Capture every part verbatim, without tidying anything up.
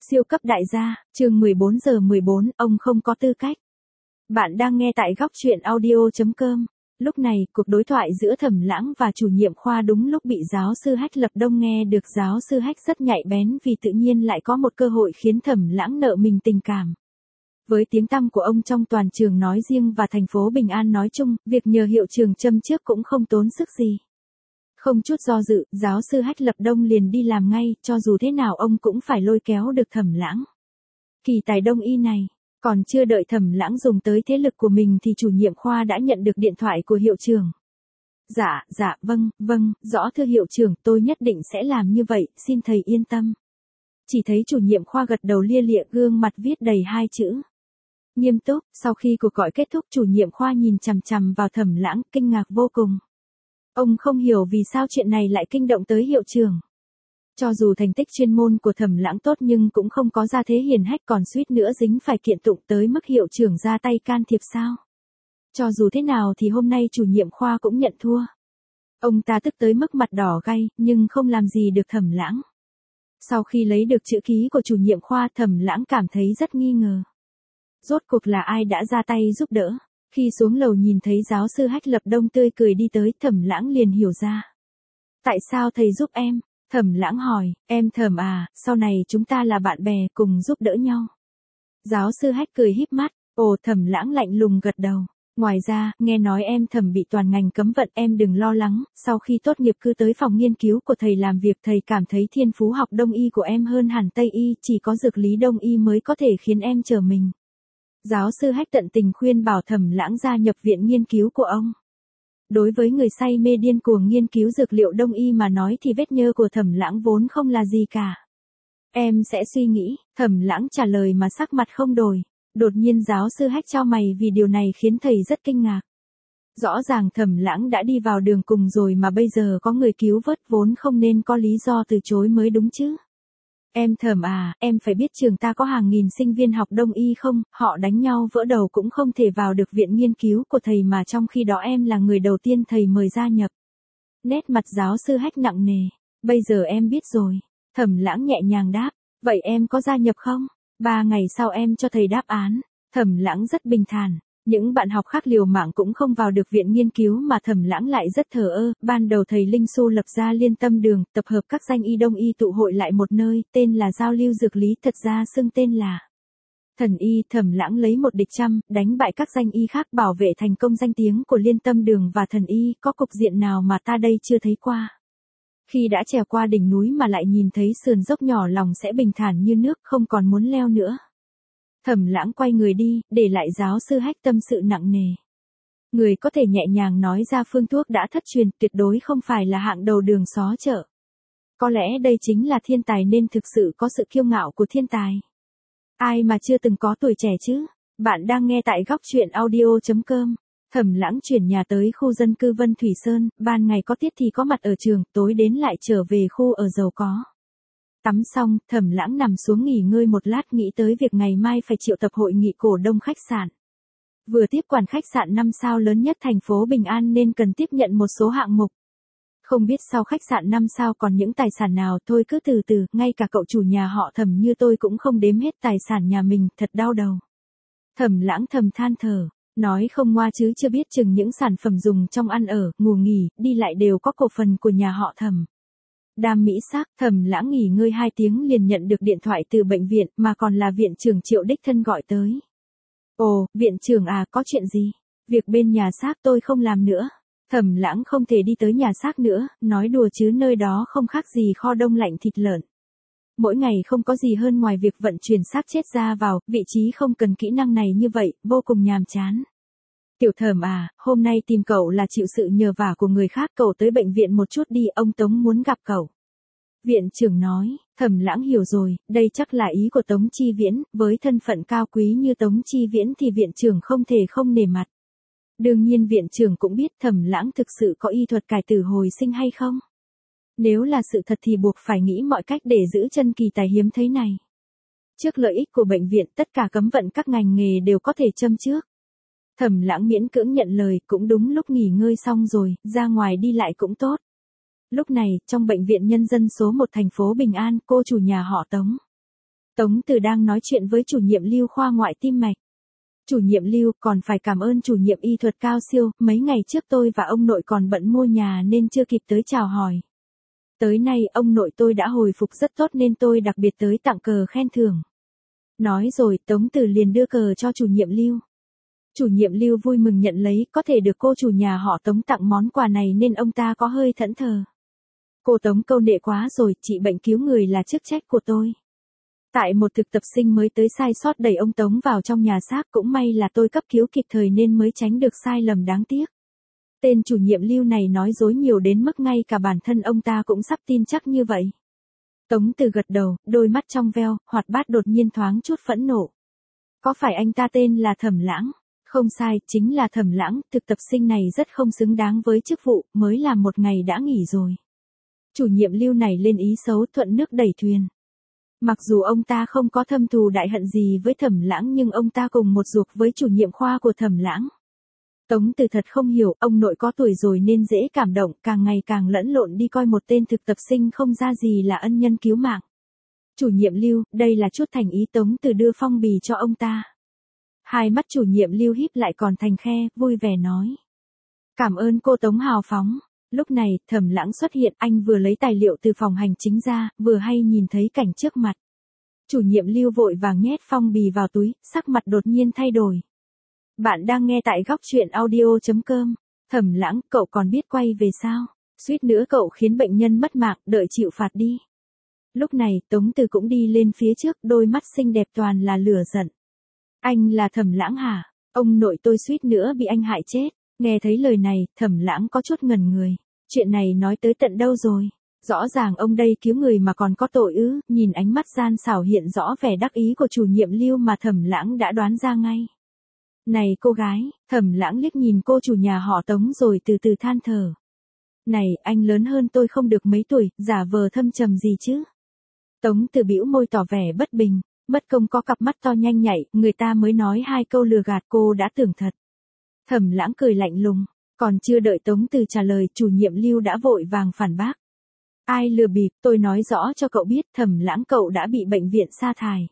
Siêu cấp đại gia, chương mười bốn giờ mười bốn, ông không có tư cách. Bạn đang nghe tại góc truyện audio chấm com. Lúc này, cuộc đối thoại giữa Thẩm Lãng và chủ nhiệm khoa đúng lúc bị giáo sư Hách Lập Đông nghe được. Giáo sư Hách rất nhạy bén vì tự nhiên lại có một cơ hội khiến Thẩm Lãng nợ mình tình cảm. Với tiếng tăm của ông trong toàn trường nói riêng và thành phố Bình An nói chung, việc nhờ hiệu trưởng châm trước cũng không tốn sức gì. Không chút do dự, giáo sư Hách Lập Đông liền đi làm ngay, cho dù thế nào ông cũng phải lôi kéo được Thẩm Lãng. Kỳ tài đông y này, còn chưa đợi Thẩm Lãng dùng tới thế lực của mình thì chủ nhiệm khoa đã nhận được điện thoại của hiệu trưởng. Dạ, dạ, vâng, vâng, rõ thưa hiệu trưởng, tôi nhất định sẽ làm như vậy, xin thầy yên tâm. Chỉ thấy chủ nhiệm khoa gật đầu lia lịa, gương mặt viết đầy hai chữ. Nghiêm túc. Sau khi cuộc gọi kết thúc, chủ nhiệm khoa nhìn chằm chằm vào Thẩm Lãng, kinh ngạc vô cùng. Ông không hiểu vì sao chuyện này lại kinh động tới hiệu trưởng. Cho dù thành tích chuyên môn của Thẩm Lãng tốt nhưng cũng không có gia thế hiển hách, còn suýt nữa dính phải kiện tụng tới mức hiệu trưởng ra tay can thiệp sao. Cho dù thế nào thì hôm nay chủ nhiệm khoa cũng nhận thua. Ông ta tức tới mức mặt đỏ gay, nhưng không làm gì được Thẩm Lãng. Sau khi lấy được chữ ký của chủ nhiệm khoa, Thẩm Lãng cảm thấy rất nghi ngờ. Rốt cuộc là ai đã ra tay giúp đỡ? Khi xuống lầu nhìn thấy giáo sư Hách Lập Đông tươi cười đi tới, Thẩm Lãng liền hiểu ra. Tại sao thầy giúp em? Thẩm Lãng hỏi. Em Thẩm à, sau này chúng ta là bạn bè, cùng giúp đỡ nhau. Giáo sư Hách cười híp mắt. Ồ, Thẩm Lãng lạnh lùng gật đầu. Ngoài ra, nghe nói em Thẩm bị toàn ngành cấm vận, em đừng lo lắng, sau khi tốt nghiệp cứ tới phòng nghiên cứu của thầy làm việc, thầy cảm thấy thiên phú học đông y của em hơn hẳn tây y, chỉ có dược lý đông y mới có thể khiến em trở mình. Giáo sư Hách tận tình khuyên bảo Thẩm Lãng gia nhập viện nghiên cứu của ông. Đối với người say mê điên cuồng nghiên cứu dược liệu đông y mà nói thì vết nhơ của Thẩm Lãng vốn không là gì cả. Em sẽ suy nghĩ, Thẩm Lãng trả lời mà sắc mặt không đổi. Đột nhiên giáo sư Hách chau mày vì điều này khiến thầy rất kinh ngạc. Rõ ràng Thẩm Lãng đã đi vào đường cùng rồi mà bây giờ có người cứu vớt, vốn không nên có lý do từ chối mới đúng chứ. Em Thẩm à, em phải biết trường ta có hàng nghìn sinh viên học đông y không, họ đánh nhau vỡ đầu cũng không thể vào được viện nghiên cứu của thầy mà trong khi đó em là người đầu tiên thầy mời gia nhập. Nét mặt giáo sư Hách nặng nề. Bây giờ em biết rồi. Thẩm Lãng nhẹ nhàng đáp. Vậy em có gia nhập không? Ba ngày sau em cho thầy đáp án. Thẩm Lãng rất bình thản. Những bạn học khác liều mạng cũng không vào được viện nghiên cứu mà Thẩm Lãng lại rất thờ ơ. Ban đầu thầy Linh Xu lập ra Liên Tâm Đường, tập hợp các danh y đông y tụ hội lại một nơi, tên là Giao lưu Dược lý, thật ra xưng tên là Thần y. Thẩm Lãng lấy một địch trăm, đánh bại các danh y khác, bảo vệ thành công danh tiếng của Liên Tâm Đường và Thần y. Có cục diện nào mà ta đây chưa thấy qua. Khi đã trèo qua đỉnh núi mà lại nhìn thấy sườn dốc nhỏ, lòng sẽ bình thản như nước, không còn muốn leo nữa. Thẩm Lãng quay người đi, để lại giáo sư Hách tâm sự nặng nề. Người có thể nhẹ nhàng nói ra phương thuốc đã thất truyền, tuyệt đối không phải là hạng đầu đường xó chợ. Có lẽ đây chính là thiên tài nên thực sự có sự kiêu ngạo của thiên tài. Ai mà chưa từng có tuổi trẻ chứ? Bạn đang nghe tại góc truyện audio chấm com. Thẩm Lãng chuyển nhà tới khu dân cư Vân Thủy Sơn, ban ngày có tiết thì có mặt ở trường, tối đến lại trở về khu ở giàu có. Tắm xong, Thẩm Lãng nằm xuống nghỉ ngơi một lát, nghĩ tới việc ngày mai phải triệu tập hội nghị cổ đông khách sạn. Vừa tiếp quản khách sạn năm sao lớn nhất thành phố Bình An nên cần tiếp nhận một số hạng mục. Không biết sau khách sạn năm sao còn những tài sản nào, thôi cứ từ từ, ngay cả cậu chủ nhà họ Thẩm như tôi cũng không đếm hết tài sản nhà mình, thật đau đầu. Thẩm Lãng thầm than thở, nói không ngoa chứ chưa biết chừng những sản phẩm dùng trong ăn ở, ngủ nghỉ, đi lại đều có cổ phần của nhà họ Thẩm. Đam mỹ sắc. Thẩm Lãng nghỉ ngơi hai tiếng liền nhận được điện thoại từ bệnh viện, mà còn là viện trưởng Triệu đích thân gọi tới. Ồ, viện trưởng à, có chuyện gì? Việc bên nhà xác tôi không làm nữa. Thẩm Lãng không thể đi tới nhà xác nữa, nói đùa chứ nơi đó không khác gì kho đông lạnh thịt lợn. Mỗi ngày không có gì hơn ngoài việc vận chuyển xác chết ra vào, vị trí không cần kỹ năng này như vậy, vô cùng nhàm chán. Tiểu Thẩm à, hôm nay tìm cậu là chịu sự nhờ vả của người khác, cậu tới bệnh viện một chút đi, ông Tống muốn gặp cậu. Viện trưởng nói. Thẩm Lãng hiểu rồi, đây chắc là ý của Tống Chi Viễn, với thân phận cao quý như Tống Chi Viễn thì viện trưởng không thể không nể mặt. Đương nhiên viện trưởng cũng biết Thẩm Lãng thực sự có y thuật cải tử hồi sinh hay không. Nếu là sự thật thì buộc phải nghĩ mọi cách để giữ chân kỳ tài hiếm thấy này. Trước lợi ích của bệnh viện, tất cả cấm vận các ngành nghề đều có thể châm trước. Thẩm Lãng miễn cưỡng nhận lời, cũng đúng lúc nghỉ ngơi xong rồi, ra ngoài đi lại cũng tốt. Lúc này, trong bệnh viện nhân dân số một thành phố Bình An, cô chủ nhà họ Tống Tống Từ đang nói chuyện với chủ nhiệm Lưu khoa ngoại tim mạch. Chủ nhiệm Lưu, còn phải cảm ơn chủ nhiệm y thuật cao siêu, mấy ngày trước tôi và ông nội còn bận mua nhà nên chưa kịp tới chào hỏi. Tới nay ông nội tôi đã hồi phục rất tốt nên tôi đặc biệt tới tặng cờ khen thưởng. Nói rồi Tống Từ liền đưa cờ cho chủ nhiệm Lưu. Chủ nhiệm Lưu vui mừng nhận lấy, có thể được cô chủ nhà họ Tống tặng món quà này nên ông ta có hơi thẫn thờ. Cô Tống câu nệ quá rồi, trị bệnh cứu người là chức trách của tôi. Tại một thực tập sinh mới tới sai sót đẩy ông Tống vào trong nhà xác, cũng may là tôi cấp cứu kịp thời nên mới tránh được sai lầm đáng tiếc. Tên chủ nhiệm Lưu này nói dối nhiều đến mức ngay cả bản thân ông ta cũng sắp tin chắc như vậy. Tống Từ gật đầu, đôi mắt trong veo, hoạt bát đột nhiên thoáng chút phẫn nộ. Có phải anh ta tên là Thẩm Lãng? Không sai, chính là Thẩm Lãng, thực tập sinh này rất không xứng đáng với chức vụ, mới làm một ngày đã nghỉ rồi. Chủ nhiệm Lưu này lên ý xấu, thuận nước đẩy thuyền. Mặc dù ông ta không có thâm thù đại hận gì với Thẩm Lãng nhưng ông ta cùng một ruột với chủ nhiệm khoa của Thẩm Lãng. Tống Từ thật không hiểu, ông nội có tuổi rồi nên dễ cảm động, càng ngày càng lẫn lộn đi coi một tên thực tập sinh không ra gì là ân nhân cứu mạng. Chủ nhiệm Lưu, đây là chút thành ý. Tống Từ đưa phong bì cho ông ta. Hai mắt chủ nhiệm Lưu híp lại còn thành khe, vui vẻ nói. Cảm ơn cô Tống hào phóng. Lúc này, Thẩm Lãng xuất hiện, anh vừa lấy tài liệu từ phòng hành chính ra, vừa hay nhìn thấy cảnh trước mặt. Chủ nhiệm Lưu vội vàng nhét phong bì vào túi, sắc mặt đột nhiên thay đổi. Bạn đang nghe tại góc truyện audio chấm com. Thẩm Lãng, cậu còn biết quay về sao? Suýt nữa cậu khiến bệnh nhân mất mạng, đợi chịu phạt đi. Lúc này, Tống Từ cũng đi lên phía trước, đôi mắt xinh đẹp toàn là lửa giận. Anh là Thẩm Lãng hả? Ông nội tôi suýt nữa bị anh hại chết. Nghe thấy lời này, Thẩm Lãng có chút ngẩn người. Chuyện này nói tới tận đâu rồi? Rõ ràng ông đây cứu người mà còn có tội ư? Nhìn ánh mắt gian xảo hiện rõ vẻ đắc ý của chủ nhiệm Lưu mà Thẩm Lãng đã đoán ra ngay. Này cô gái, Thẩm Lãng liếc nhìn cô chủ nhà họ Tống rồi từ từ than thở. Này, anh lớn hơn tôi không được mấy tuổi, giả vờ thâm trầm gì chứ? Tống Từ bĩu môi tỏ vẻ bất bình, mất công có cặp mắt to nhanh nhạy, người ta mới nói hai câu lừa gạt cô đã tưởng thật. Thẩm Lãng cười lạnh lùng, còn chưa đợi Tống Từ trả lời, chủ nhiệm Lưu đã vội vàng phản bác. Ai lừa bịp, tôi nói rõ cho cậu biết, Thẩm Lãng cậu đã bị bệnh viện sa thải.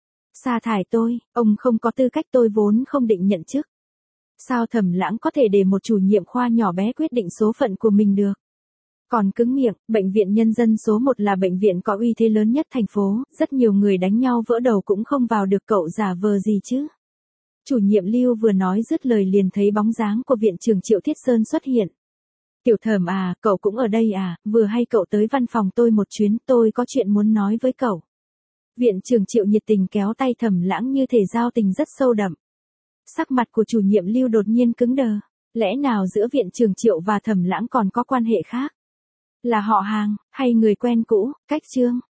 Sa thải tôi, ông không có tư cách, tôi vốn không định nhận chức. Sao Thẩm Lãng có thể để một chủ nhiệm khoa nhỏ bé quyết định số phận của mình được? Còn cứng miệng, bệnh viện nhân dân số một là bệnh viện có uy thế lớn nhất thành phố, rất nhiều người đánh nhau vỡ đầu cũng không vào được, cậu giả vờ gì chứ? Chủ nhiệm Lưu vừa nói dứt lời liền thấy bóng dáng của viện trưởng Triệu Thiết Sơn xuất hiện. Tiểu Thẩm à, cậu cũng ở đây à, vừa hay cậu tới văn phòng tôi một chuyến, tôi có chuyện muốn nói với cậu. Viện trưởng Triệu nhiệt tình kéo tay Thẩm Lãng như thể giao tình rất sâu đậm. Sắc mặt của chủ nhiệm Lưu đột nhiên cứng đờ, lẽ nào giữa viện trưởng Triệu và Thẩm Lãng còn có quan hệ khác? Là họ hàng, hay người quen cũ, cách trương?